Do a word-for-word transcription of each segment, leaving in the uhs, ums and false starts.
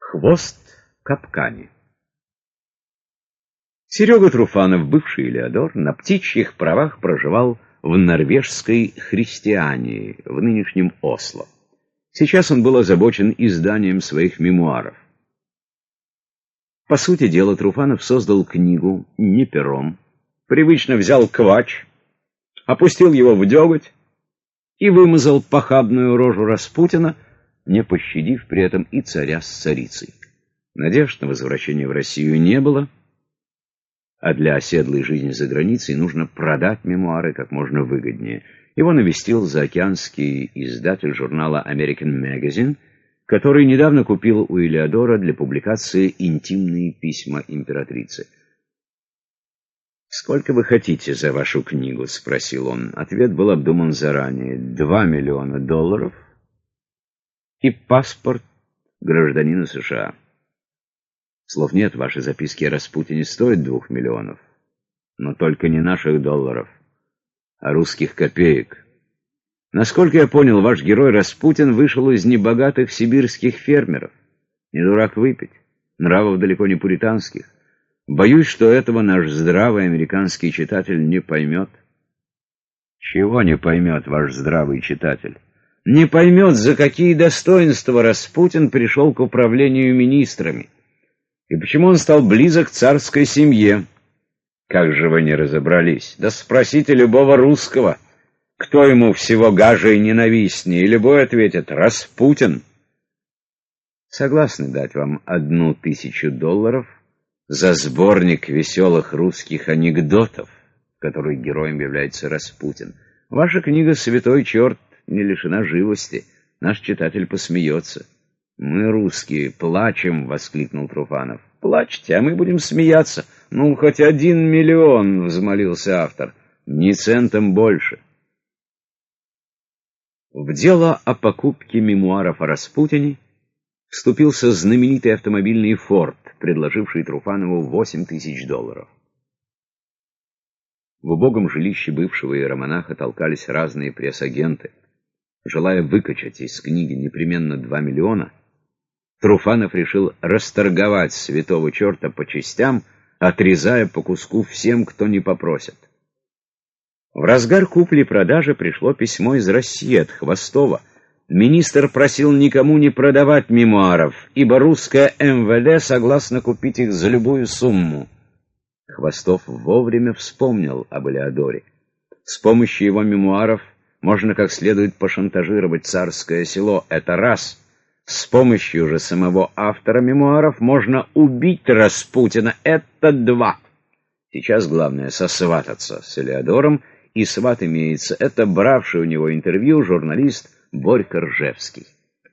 Хвост в капкане. Серега Труфанов, бывший Элеодор, на птичьих правах проживал в норвежской Христиании, в нынешнем Осло. Сейчас он был озабочен изданием своих мемуаров. По сути дела, Труфанов создал книгу не пером, привычно взял квач, опустил его в деготь и вымазал похабную рожу Распутина, не пощадив при этом и царя с царицей. Надежд на возвращение в Россию не было, а для оседлой жизни за границей нужно продать мемуары как можно выгоднее. Его навестил заокеанский издатель журнала American Magazine, который недавно купил у Элеодора для публикации интимные письма императрицы. «Сколько вы хотите за вашу книгу?» — спросил он. Ответ был обдуман заранее. «Два миллиона долларов и паспорт гражданина США». Слов нет, ваши записки о Распутине стоят двух миллионов. Но только не наших долларов, а русских копеек. Насколько я понял, ваш герой Распутин вышел из небогатых сибирских фермеров. Не дурак выпить, нравов далеко не пуританских. Боюсь, что этого наш здравый американский читатель не поймет. Чего не поймет ваш здравый читатель? Не поймет, за какие достоинства Распутин пришел к управлению министрами. И почему он стал близок к царской семье? Как же вы не разобрались? Да спросите любого русского, кто ему всего гаже и ненавистнее, и любой ответит: Распутин. Согласны дать вам одну тысячу долларов за сборник веселых русских анекдотов, в который героем является Распутин? Ваша книга «Святой черт» не лишена живости. Наш читатель посмеется. «Мы, русские, плачем!» — воскликнул Труфанов. «Плачьте, а мы будем смеяться. Ну, хоть один миллион!» — взмолился автор. «Ни центом больше!» В дело о покупке мемуаров о Распутине вступился знаменитый автомобильный «Форд», предложивший Труфанову восемь тысяч долларов. В убогом жилище бывшего иеромонаха толкались разные пресс-агенты. Желая выкачать из книги непременно два миллиона, Труфанов решил расторговать святого черта по частям, отрезая по куску всем, кто не попросит. В разгар купли-продажи пришло письмо из России от Хвостова. Министр просил никому не продавать мемуаров, ибо русское эм вэ дэ согласно купить их за любую сумму. Хвостов вовремя вспомнил об Элеодоре. С помощью его мемуаров можно как следует пошантажировать царское село. Это раз. С помощью же самого автора мемуаров можно убить Распутина. Это два. Сейчас главное сосвататься с Элеодором, и сват имеется. Это бравший у него интервью журналист Борька Ржевский.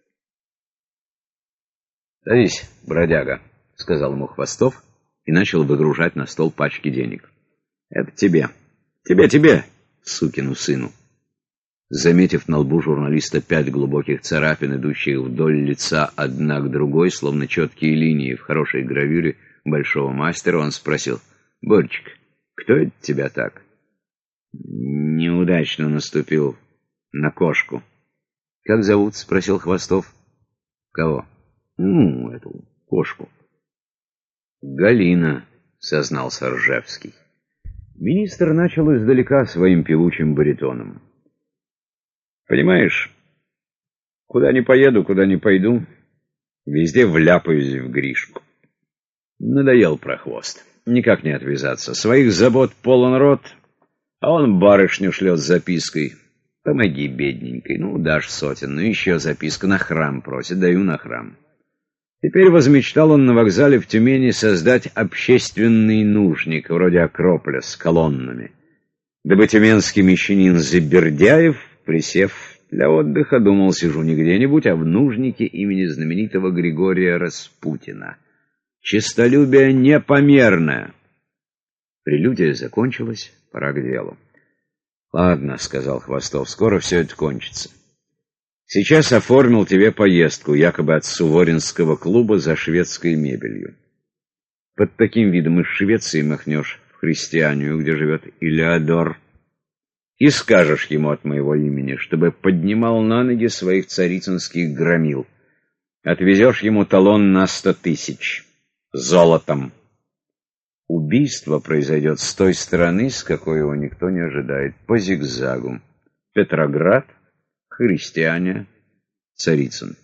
«Садись, бродяга», — сказал ему Хвостов и начал выгружать на стол пачки денег. «Это тебе. Тебе, тебе, сукину сыну». Заметив на лбу журналиста пять глубоких царапин, идущих вдоль лица одна к другой, словно четкие линии в хорошей гравюре большого мастера, он спросил: «Борчик, кто это тебя так?» «Неудачно наступил на кошку». «Как зовут?» — спросил Хвостов. «Кого?» «Ну, эту кошку». «Галина», — сознался Ржевский. Министр начал издалека своим певучим баритоном. «Понимаешь, куда ни поеду, куда ни пойду, везде вляпаюсь в Гришку. Надоел прохвост, никак не отвязаться. Своих забот полон рот, а он барышню шлет с запиской: помоги, бедненькой, ну, дашь сотен, ну, еще записка, на храм просит, даю на храм». Теперь возмечтал он на вокзале в Тюмени создать общественный нужник, вроде Акрополя, с колоннами, дабы тюменский мещанин Забердяев, присев для отдыха, думал: сижу не где-нибудь, а в нужнике имени знаменитого Григория Распутина. Честолюбие непомерное. Прелюдия закончилась, пора к делу. «Ладно», — сказал Хвостов, — «скоро все это кончится. Сейчас оформил тебе поездку, якобы от Суворинского клуба за шведской мебелью. Под таким видом из Швеции махнешь в Христианию, где живет Элеодор, и скажешь ему от моего имени, чтобы поднимал на ноги своих царицынских громил. Отвезешь ему талон на сто тысяч. Золотом. Убийство произойдет с той стороны, с какой его никто не ожидает. По зигзагу. Петроград, Христиане, Царицын.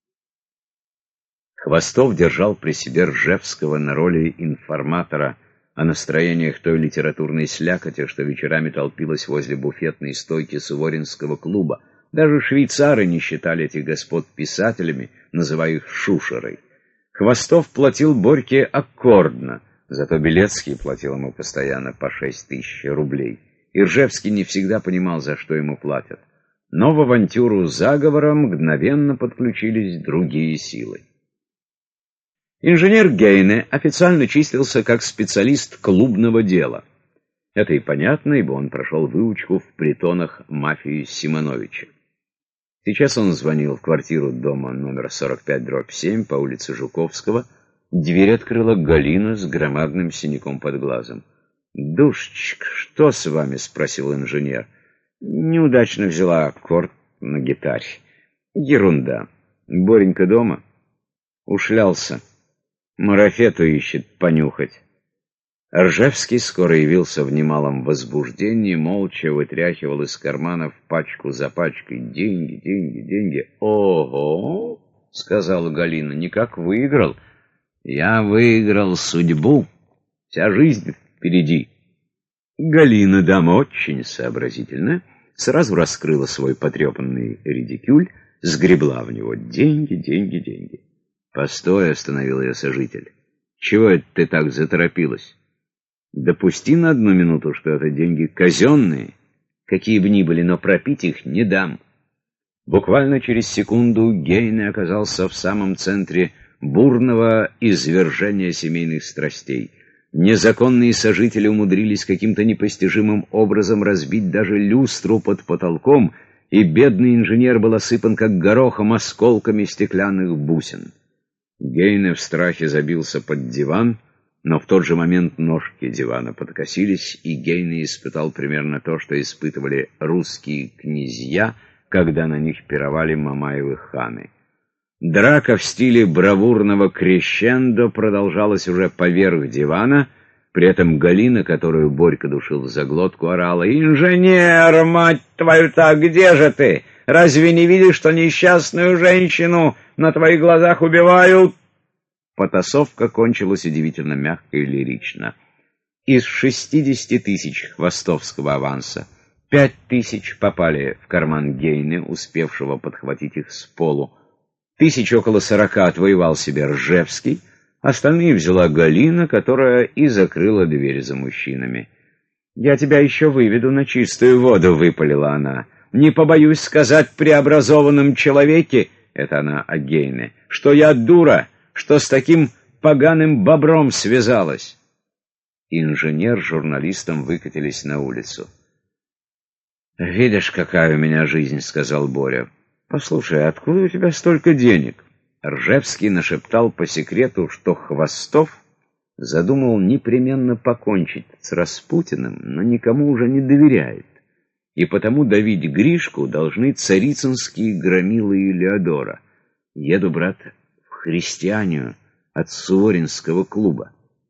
Хвостов держал при себе Ржевского на роли информатора о настроениях той литературной слякоти, что вечерами толпилась возле буфетной стойки Суворинского клуба. Даже швейцары не считали этих господ писателями, называя их шушерой. Хвостов платил Борьке аккордно, зато Белецкий платил ему постоянно по шесть тысяч рублей. И Ржевский не всегда понимал, за что ему платят. Но в авантюру заговора мгновенно подключились другие силы. Инженер Гейне официально числился как специалист клубного дела. Это и понятно, ибо он прошел выучку в притонах мафии Симоновича. Сейчас он звонил в квартиру дома номер сорок пять дробь семь по улице Жуковского. Дверь открыла Галина с громадным синяком под глазом. «Душечка, что с вами?» — спросил инженер. «Неудачно взяла аккорд на гитаре». «Ерунда. Боренька дома?» «Ушлялся. Марафету ищет понюхать». Ржевский скоро явился в немалом возбуждении, молча вытряхивал из карманов пачку за пачкой. «Деньги, деньги, деньги». «Ого!» — сказала Галина. «Никак выиграл». «Я выиграл судьбу. Вся жизнь впереди». Галина, дама очень сообразительная, сразу раскрыла свой потрепанный редикюль, сгребла в него деньги, деньги, деньги. «Постой», — остановил ее сожитель. «Чего это ты так заторопилась? Допусти на одну минуту, что это деньги казенные, какие бы ни были, но пропить их не дам». Буквально через секунду Гейне оказался в самом центре бурного извержения семейных страстей. Незаконные сожители умудрились каким-то непостижимым образом разбить даже люстру под потолком, и бедный инженер был осыпан как горохом осколками стеклянных бусин. Гейне в страхе забился под диван, но в тот же момент ножки дивана подкосились, и Гейне испытал примерно то, что испытывали русские князья, когда на них пировали Мамаевы ханы. Драка в стиле бравурного крещендо продолжалась уже поверх дивана, при этом Галина, которую Борька душил за глотку, орала: «Инженер, мать твою, так где же ты? Разве не видишь, что несчастную женщину на твоих глазах убивают?» Потасовка кончилась удивительно мягко и лирично. Из шестидесяти тысяч хвостовского аванса пять тысяч попали в карман Гейне, успевшего подхватить их с полу. Тысяч около сорока отвоевал себе Ржевский, остальные взяла Галина, которая и закрыла дверь за мужчинами. «Я тебя еще выведу на чистую воду», — выпалила она. «Не побоюсь сказать преобразованном человеке», — это она о Гейне, — «что я дура, что с таким поганым бобром связалась». Инженер с журналистом выкатились на улицу. «Видишь, какая у меня жизнь», — сказал Боря. «Послушай, откуда у тебя столько денег?» Ржевский нашептал по секрету, что Хвостов задумал непременно покончить с Распутиным, но никому уже не доверяет, и потому давить Гришку должны царицынские громилы и Леодора. «Еду, брат, в Христианию от Суворинского клуба».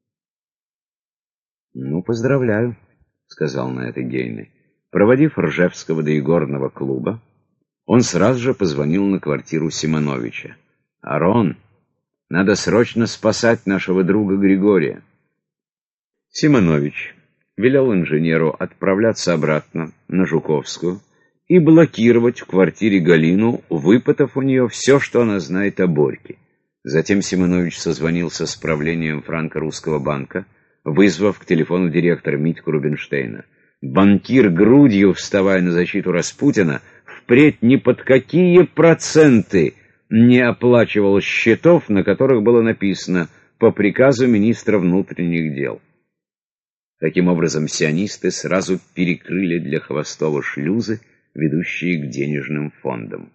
«Ну, поздравляю», — сказал на это Гейне. Проводив Ржевского до игорного клуба, он сразу же позвонил на квартиру Симоновича. «Арон, надо срочно спасать нашего друга Григория». Симонович велел инженеру отправляться обратно на Жуковскую и блокировать в квартире Галину, выпытав у нее все, что она знает о Борьке. Затем Симонович созвонился с правлением Франко-Русского банка, вызвав к телефону директора Митьку Рубинштейна. Банкир, грудью вставая на защиту Распутина, впредь ни под какие проценты не оплачивал счетов, на которых было написано «по приказу министра внутренних дел». Таким образом, сионисты сразу перекрыли для Хвостова шлюзы, ведущие к денежным фондам.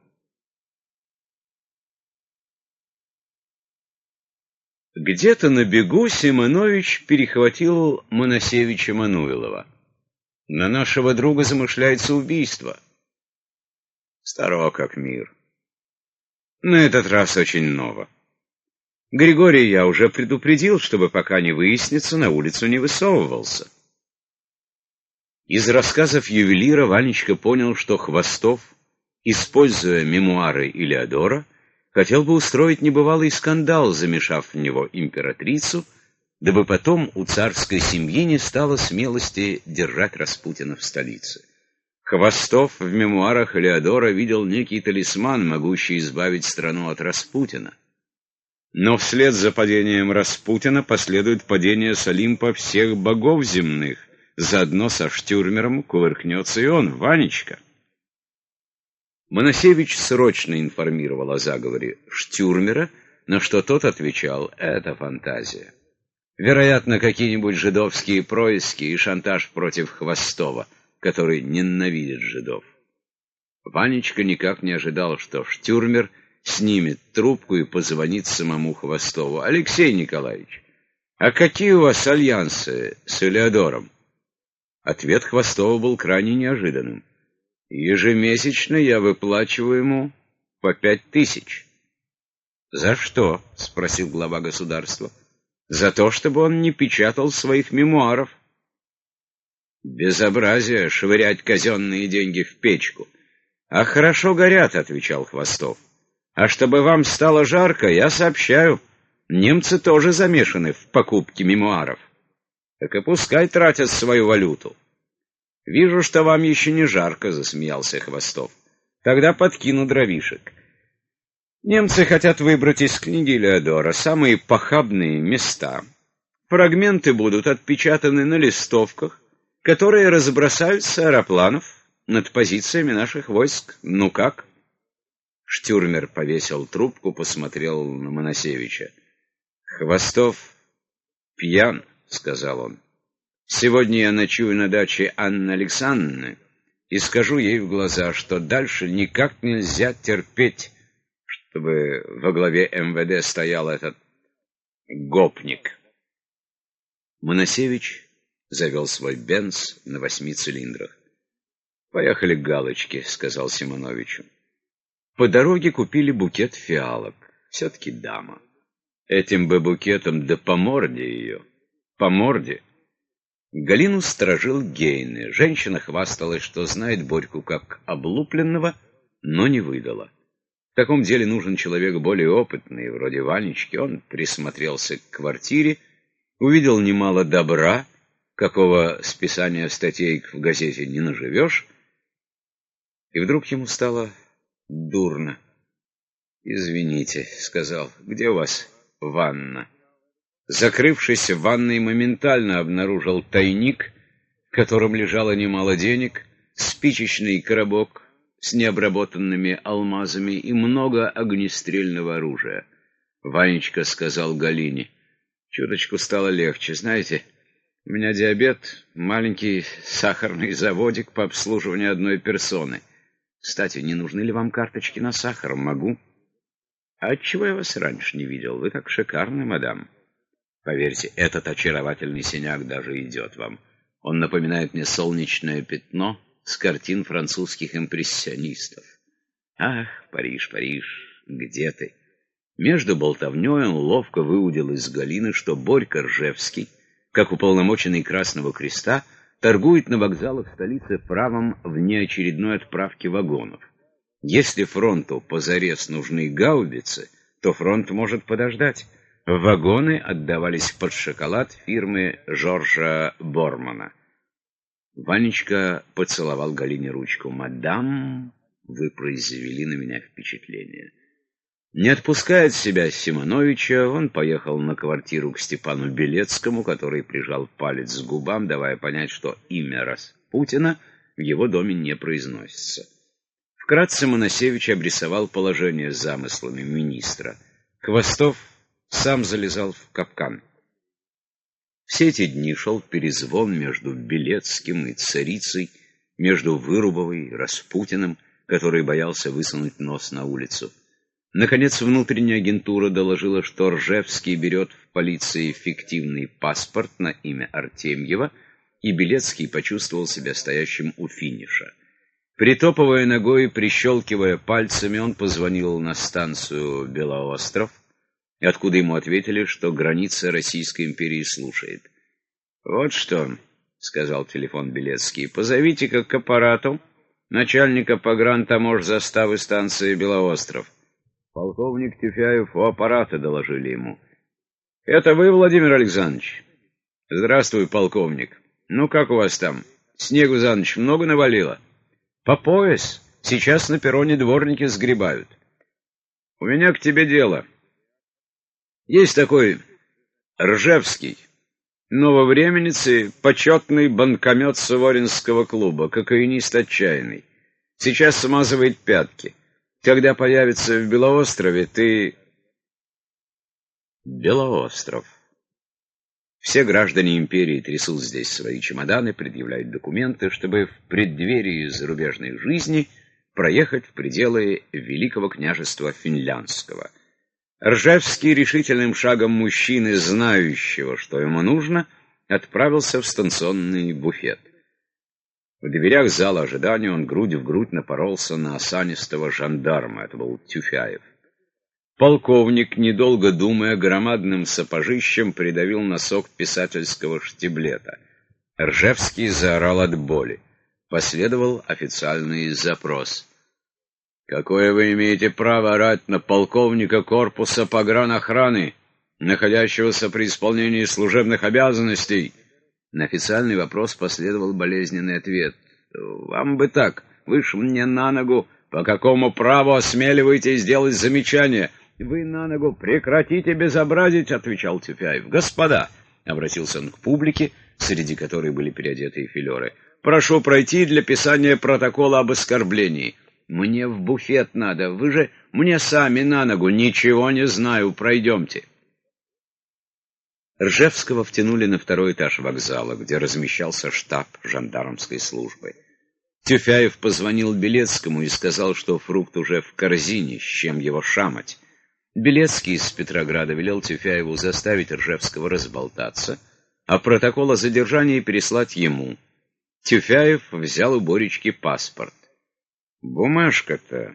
Где-то на бегу Симонович перехватил Моносевича Мануилова. «На нашего друга замышляется убийство». Старо как мир. На этот раз очень ново. Григория я уже предупредил, чтобы пока не выяснится, на улицу не высовывался. Из рассказов ювелира Ванечка понял, что Хвостов, используя мемуары Илеодора, хотел бы устроить небывалый скандал, замешав в него императрицу, дабы потом у царской семьи не стало смелости держать Распутина в столице. Хвостов в мемуарах Илеодора видел некий талисман, могущий избавить страну от Распутина. Но вслед за падением Распутина последует падение с Олимпа всех богов земных. Заодно со Штюрмером кувыркнется и он, Ванечка. Моносевич срочно информировал о заговоре Штюрмера, на что тот отвечал: это фантазия. Вероятно, какие-нибудь жидовские происки и шантаж против Хвостова, который ненавидит жидов. Ванечка никак не ожидал, что Штюрмер снимет трубку и позвонит самому Хвостову. «Алексей Николаевич, а какие у вас альянсы с Илеодором?» Ответ Хвостова был крайне неожиданным. «Ежемесячно я выплачиваю ему по пять тысяч». «За что?» — спросил глава государства. «За то, чтобы он не печатал своих мемуаров». «Безобразие швырять казенные деньги в печку». «А хорошо горят», — отвечал Хвостов. «А чтобы вам стало жарко, я сообщаю, немцы тоже замешаны в покупке мемуаров. Так и пускай тратят свою валюту». «Вижу, что вам еще не жарко», — засмеялся Хвостов. «Тогда подкину дровишек. Немцы хотят выбрать из книги Илеодора самые похабные места. Фрагменты будут отпечатаны на листовках, которые разбросают с аэропланов над позициями наших войск. Ну как?» Штюрмер повесил трубку, посмотрел на Моносевича. «Хвостов пьян», — сказал он. «Сегодня я ночую на даче Анны Александровны и скажу ей в глаза, что дальше никак нельзя терпеть, чтобы во главе эм вэ дэ стоял этот гопник». Моносевич завел свой бенц на восьми цилиндрах. «Поехали к Галочке», — сказал Симоновичу. По дороге купили букет фиалок. Все-таки дама. Этим бы букетом, да по морде ее. По морде. Галину сторожил Гейне. Женщина хвасталась, что знает Борьку как облупленного, но не выдала. В таком деле нужен человек более опытный, вроде Ванечки. Он присмотрелся к квартире, увидел немало добра, какого списания статей в газете не наживешь, и вдруг ему стало дурно. «Извините», — сказал, — «где у вас ванна?» Закрывшись в ванной, моментально обнаружил тайник, в котором лежало немало денег, спичечный коробок с необработанными алмазами и много огнестрельного оружия. Ванечка сказал Галине: «Чуточку стало легче. Знаете, у меня диабет, маленький сахарный заводик по обслуживанию одной персоны. Кстати, не нужны ли вам карточки на сахар? Могу». «А отчего я вас раньше не видел? Вы так шикарны, мадам». «Поверьте, этот очаровательный синяк даже идет вам. Он напоминает мне солнечное пятно с картин французских импрессионистов». «Ах, Париж, Париж, где ты?» Между болтовней он ловко выудил из Галины, что Борька Ржевский, как уполномоченный Красного Креста, торгует на вокзалах столицы правом внеочередной отправки вагонов. Если фронту позарез нужны гаубицы, то фронт может подождать. Вагоны отдавались под шоколад фирмы Жоржа Бормана. Ванечка поцеловал Галине ручку. «Мадам, вы произвели на меня впечатление». Не отпуская от себя Симоновича, он поехал на квартиру к Степану Белецкому, который прижал палец к губам, давая понять, что имя Распутина в его доме не произносится. Вкратце Моносевич обрисовал положение с замыслами министра. Хвостов сам залезал в капкан. Все эти дни шел перезвон между Белецким и царицей, между Вырубовой и Распутиным, который боялся высунуть нос на улицу. Наконец, внутренняя агентура доложила, что Ржевский берет в полиции фиктивный паспорт на имя Артемьева, и Белецкий почувствовал себя стоящим у финиша. Притопывая ногой и прищелкивая пальцами, он позвонил на станцию Белоостров, откуда ему ответили, что граница Российской империи слушает. «Вот что», — сказал телефон Белецкий, — «позовите-ка к аппарату начальника погрантаможзаставы станции Белоостров». Полковник Тюфяев у аппарата, доложили ему. «Это вы, Владимир Александрович?» «Здравствуй, полковник. Ну, как у вас там? Снегу за ночь много навалило?» «По пояс. Сейчас на перроне дворники сгребают». «У меня к тебе дело. Есть такой Ржевский, нововременец и почетный банкомет Суворинского клуба, кокаинист отчаянный. Сейчас смазывает пятки. Когда появится в Белоострове, ты...» Белоостров. Все граждане империи трясут здесь свои чемоданы, предъявляют документы, чтобы в преддверии зарубежной жизни проехать в пределы Великого княжества Финляндского. Ржевский решительным шагом мужчины, знающего, что ему нужно, отправился в станционный буфет. В дверях зала ожидания он грудь в грудь напоролся на осанистого жандарма. Это был Тюфяев. Полковник, недолго думая, громадным сапожищем придавил носок писательского штиблета. Ржевский заорал от боли. Последовал официальный запрос. «Какое вы имеете право орать на полковника корпуса погранохраны, находящегося при исполнении служебных обязанностей?» На официальный вопрос последовал болезненный ответ. «Вам бы так, вы ж мне на ногу, по какому праву осмеливаетесь делать замечания?» «Вы на ногу прекратите безобразить», — отвечал Тюфяев. «Господа», — обратился он к публике, среди которой были переодетые филеры, — «прошу пройти для писания протокола об оскорблении». «Мне в буфет надо, вы же мне сами на ногу». «Ничего не знаю, пройдемте». Ржевского втянули на второй этаж вокзала, где размещался штаб жандармской службы. Тюфяев позвонил Белецкому и сказал, что фрукт уже в корзине, с чем его шамать. Белецкий из Петрограда велел Тюфяеву заставить Ржевского разболтаться, а протокол о задержании переслать ему. Тюфяев взял у Боречки паспорт. «Бумажка-то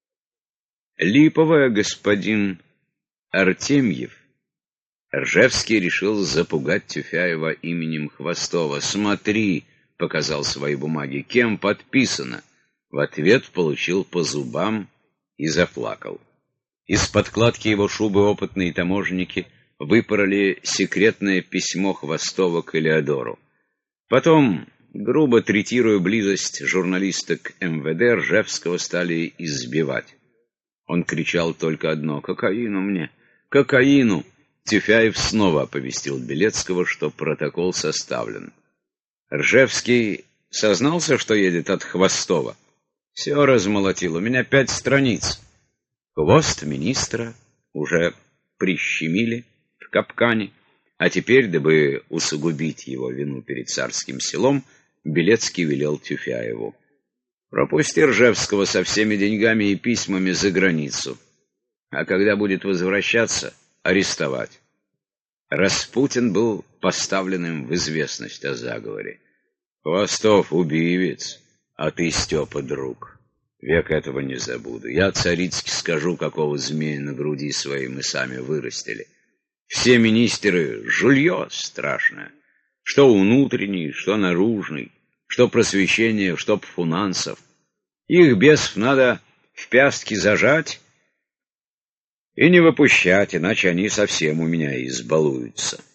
липовая, господин Артемьев». Ржевский решил запугать Тюфяева именем Хвостова. «Смотри», — показал свои бумаги, — «кем подписано?» В ответ получил по зубам и заплакал. Из подкладки его шубы опытные таможенники выпороли секретное письмо Хвостова к Элеодору. Потом, грубо третируя близость журналиста к эм вэ дэ, Ржевского стали избивать. Он кричал только одно: «Кокаину мне! Кокаину!» Тюфяев снова оповестил Белецкого, что протокол составлен. Ржевский сознался, что едет от Хвостова. «Все размолотил, у меня пять страниц». Хвост министра уже прищемили в капкане, а теперь, дабы усугубить его вину перед царским селом, Белецкий велел Тюфяеву: «Пропусти Ржевского со всеми деньгами и письмами за границу, а когда будет возвращаться, арестовать». Распутин был поставлен им в известность о заговоре. «Хвостов — убивец, а ты, Степа, друг. Век этого не забуду. Я царицки скажу, какого змея на груди своей мы сами вырастили. Все министры — жулье страшное. Что внутренний, что наружный, что просвещение, что финансов. Их бесов надо в пястки зажать и не выпущать, иначе они совсем у меня избалуются».